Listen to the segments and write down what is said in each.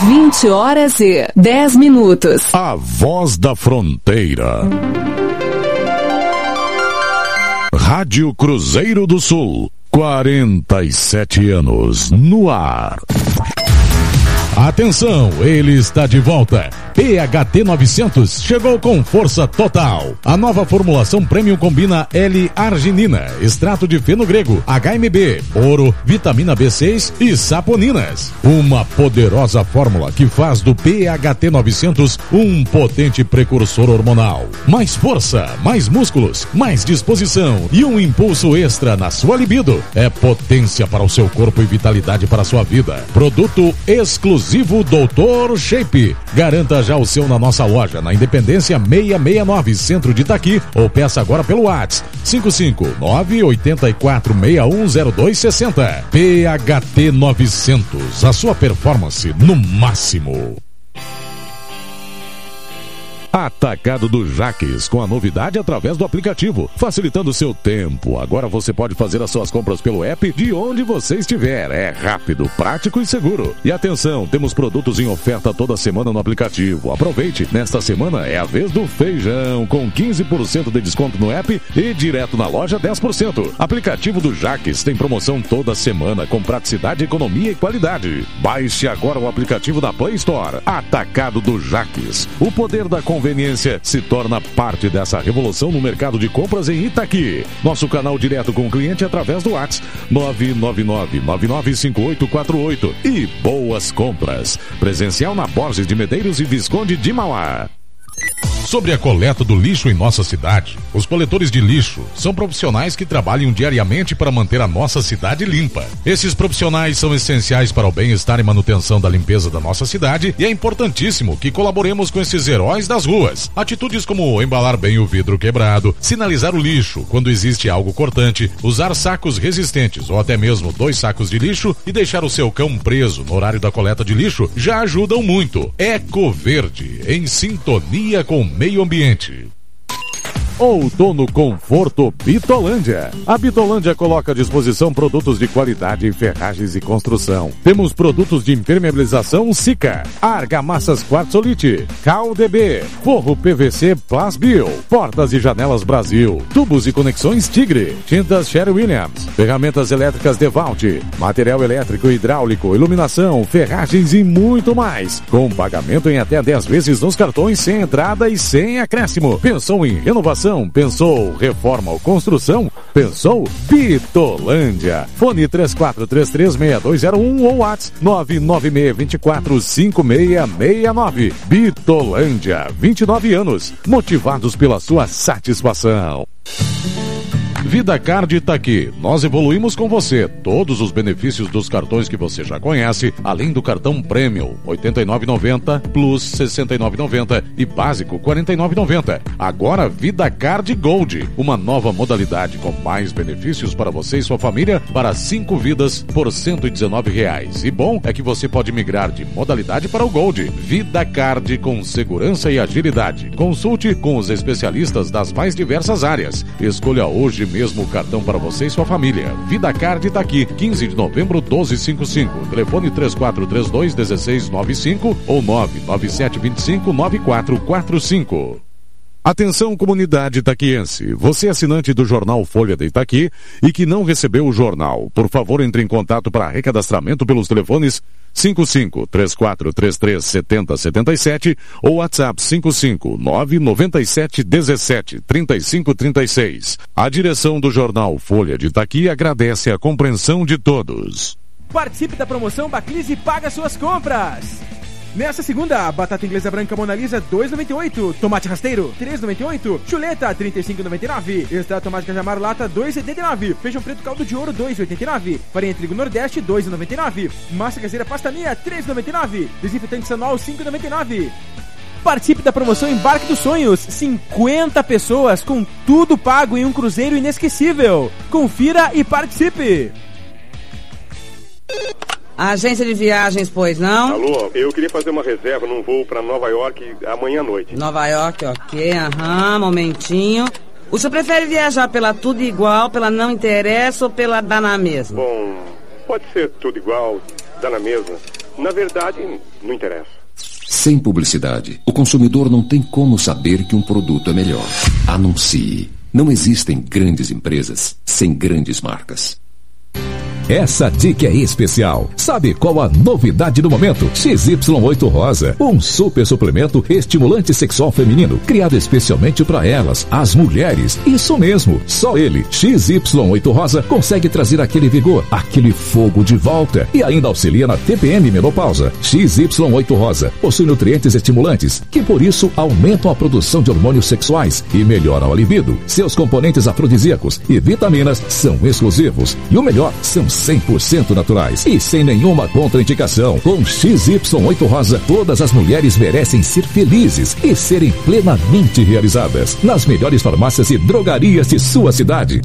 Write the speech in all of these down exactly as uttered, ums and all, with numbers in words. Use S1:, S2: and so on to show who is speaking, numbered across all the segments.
S1: vinte horas e dez minutos.
S2: A Voz da Fronteira. Rádio Cruzeiro do Sul, quarenta e sete anos no ar. Atenção, ele está de volta. P H T novecentos chegou com força total. A nova formulação Premium combina L-arginina, extrato de feno grego, H M B, boro, vitamina B seis e saponinas. Uma poderosa fórmula que faz do P H T novecentos um potente precursor hormonal. Mais força, mais músculos, mais disposição e um impulso extra na sua libido. É potência para o seu corpo e vitalidade para a sua vida. Produto exclusivo doutor Shape. Garanta já o seu na nossa loja, na Independência seiscentos e sessenta e nove, centro de Itaqui, ou peça agora pelo WhatsApp cinco cinco nove oito quatro seis um zero dois seis zero. P H T novecentos, a sua performance no máximo. Atacado do Jaques, com a novidade através do aplicativo, facilitando o seu tempo. Agora você pode fazer as suas compras pelo app de onde você estiver. É rápido, prático e seguro. E atenção, temos produtos em oferta toda semana no aplicativo. Aproveite, nesta semana é a vez do feijão, com quinze por cento de desconto no app e direto na loja dez por cento. Aplicativo do Jaques tem promoção toda semana, com praticidade, economia e qualidade. Baixe agora o aplicativo da Play Store. Atacado do Jaques. O poder da conversa Conveniência se torna parte dessa revolução no mercado de compras em Itaqui. Nosso canal direto com o cliente através do WhatsApp nove nove nove nove nove cinco oito quatro oito. E boas compras. Presencial na Borges de Medeiros e Visconde de Mauá. Sobre a coleta do lixo em nossa cidade, os coletores de lixo são profissionais que trabalham diariamente para manter a nossa cidade limpa. Esses profissionais são essenciais para o bem-estar e manutenção da limpeza da nossa cidade e é importantíssimo que colaboremos com esses heróis das ruas. Atitudes como embalar bem o vidro quebrado, sinalizar o lixo quando existe algo cortante, usar sacos resistentes ou até mesmo dois sacos de lixo e deixar o seu cão preso no horário da coleta de lixo já ajudam muito. Ecoverde, em sintonia com o meio ambiente. Outono Conforto Bitolândia. A Bitolândia coloca à disposição produtos de qualidade em ferragens e construção. Temos produtos de impermeabilização Sica, argamassas Quartzolite, K U D B, forro P V C Plasbil, portas e janelas Brasil, tubos e conexões Tigre, tintas Sherwin-Williams, ferramentas elétricas Devalt, material elétrico e hidráulico, iluminação, ferragens e muito mais. Com pagamento em até dez vezes nos cartões sem entrada e sem acréscimo. Pensou em renovação? Pensou reforma ou construção? Pensou Bitolândia. Fone três quatro três três seis dois zero um ou WhatsApp nove nove seis dois quatro cinco seis seis nove. Bitolândia, vinte e nove anos, motivados pela sua satisfação. VidaCard está aqui. Nós evoluímos com você. Todos os benefícios dos cartões que você já conhece, além do cartão Premium oitenta e nove reais e noventa centavos, Plus sessenta e nove reais e noventa centavos e Básico quarenta e nove reais e noventa centavos. Agora VidaCard Gold, uma nova modalidade com mais benefícios para você e sua família para cinco vidas por cento e dezenove reais. E bom é que você pode migrar de modalidade para o Gold. VidaCard com segurança e agilidade. Consulte com os especialistas das mais diversas áreas. Escolha hoje mesmo o cartão para você e sua família. VidaCard está aqui, quinze de novembro, doze cinquenta e cinco. Telefone três quatro três dois um seis nove cinco ou nove nove sete dois cinco nove quatro quatro cinco. Atenção, comunidade itaquiense. Você é assinante do jornal Folha de Itaqui e que não recebeu o jornal, por favor entre em contato para recadastramento pelos telefones cinco cinco três quatro três três sete zero sete sete ou WhatsApp cinco cinco nove nove sete um sete três cinco três seis. A direção do jornal Folha de Itaqui agradece a compreensão de todos.
S3: Participe da promoção Baclise e paga suas compras. Nessa segunda, batata inglesa branca Mona Lisa dois reais e noventa e oito centavos, tomate rasteiro três reais e noventa e oito centavos, chuleta trinta e cinco reais e noventa e nove centavos, extrato tomate cajamar lata dois reais e setenta e nove centavos, feijão preto caldo de ouro dois reais e oitenta e nove centavos, farinha trigo nordeste dois reais e noventa e nove centavos, massa caseira pasta mia três reais e noventa e nove centavos, desinfetante Sanol cinco reais e noventa e nove centavos. Participe da promoção Embarque dos Sonhos, cinquenta pessoas com tudo pago em um cruzeiro inesquecível. Confira e participe.
S4: Agência de viagens, pois não?
S5: Alô, eu queria fazer uma reserva num voo para Nova York amanhã à noite.
S4: Nova York, ok, aham, momentinho. O senhor prefere viajar pela Tudo Igual, pela Não Interessa ou pela Dá na Mesma?
S5: Bom, pode ser tudo igual, dá na mesma. Na verdade, não interessa.
S6: Sem publicidade, o consumidor não tem como saber que um produto é melhor. Anuncie. Não existem grandes empresas sem grandes marcas.
S2: Essa dica é especial. Sabe qual a novidade do momento? X Y oito Rosa, um super suplemento estimulante sexual feminino, criado especialmente para elas, as mulheres. Isso mesmo, só ele, X Y oito Rosa, consegue trazer aquele vigor, aquele fogo de volta e ainda auxilia na T P M menopausa. X Y oito Rosa possui nutrientes estimulantes que por isso aumentam a produção de hormônios sexuais e melhoram a libido. Seus componentes afrodisíacos e vitaminas são exclusivos e o melhor, são cem por cento naturais e sem nenhuma contraindicação. Com X Y oito Rosa, todas as mulheres merecem ser felizes e serem plenamente realizadas. Nas melhores farmácias e drogarias de sua cidade.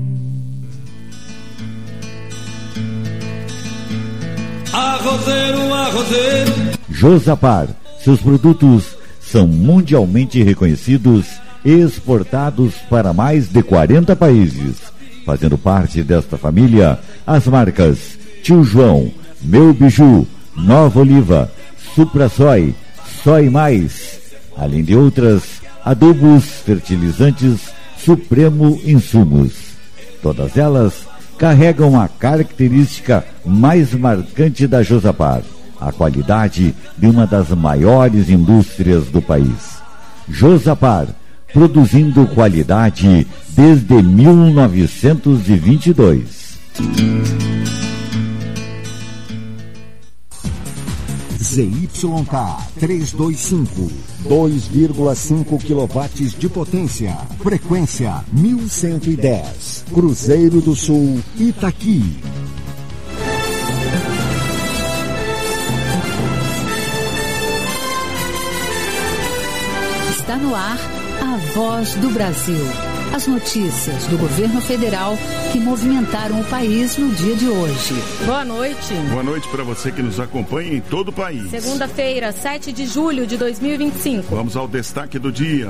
S7: Arrozeiro, arrozeiro.
S8: Josapar, seus produtos são mundialmente reconhecidos e exportados para mais de quarenta países. Fazendo parte desta família, as marcas Tio João, Meu Biju, Nova Oliva, Supra Soy, Soy Mais, além de outras, adubos, fertilizantes, Supremo Insumos. Todas elas carregam a característica mais marcante da Josapar, a qualidade de uma das maiores indústrias do país. Josapar, produzindo qualidade desde mil novecentos e vinte e dois.
S9: Z Y K trezentos e vinte e cinco, dois vírgula cinco quilowatts de potência, frequência mil cento e dez, Cruzeiro do Sul, Itaqui.
S10: Está no ar a Voz do Brasil. As notícias do governo federal que movimentaram o país no dia de hoje.
S11: Boa noite.
S12: Boa noite para você que nos acompanha em todo o país.
S11: Segunda-feira, sete de julho de dois mil e vinte e cinco.
S12: Vamos ao destaque do dia.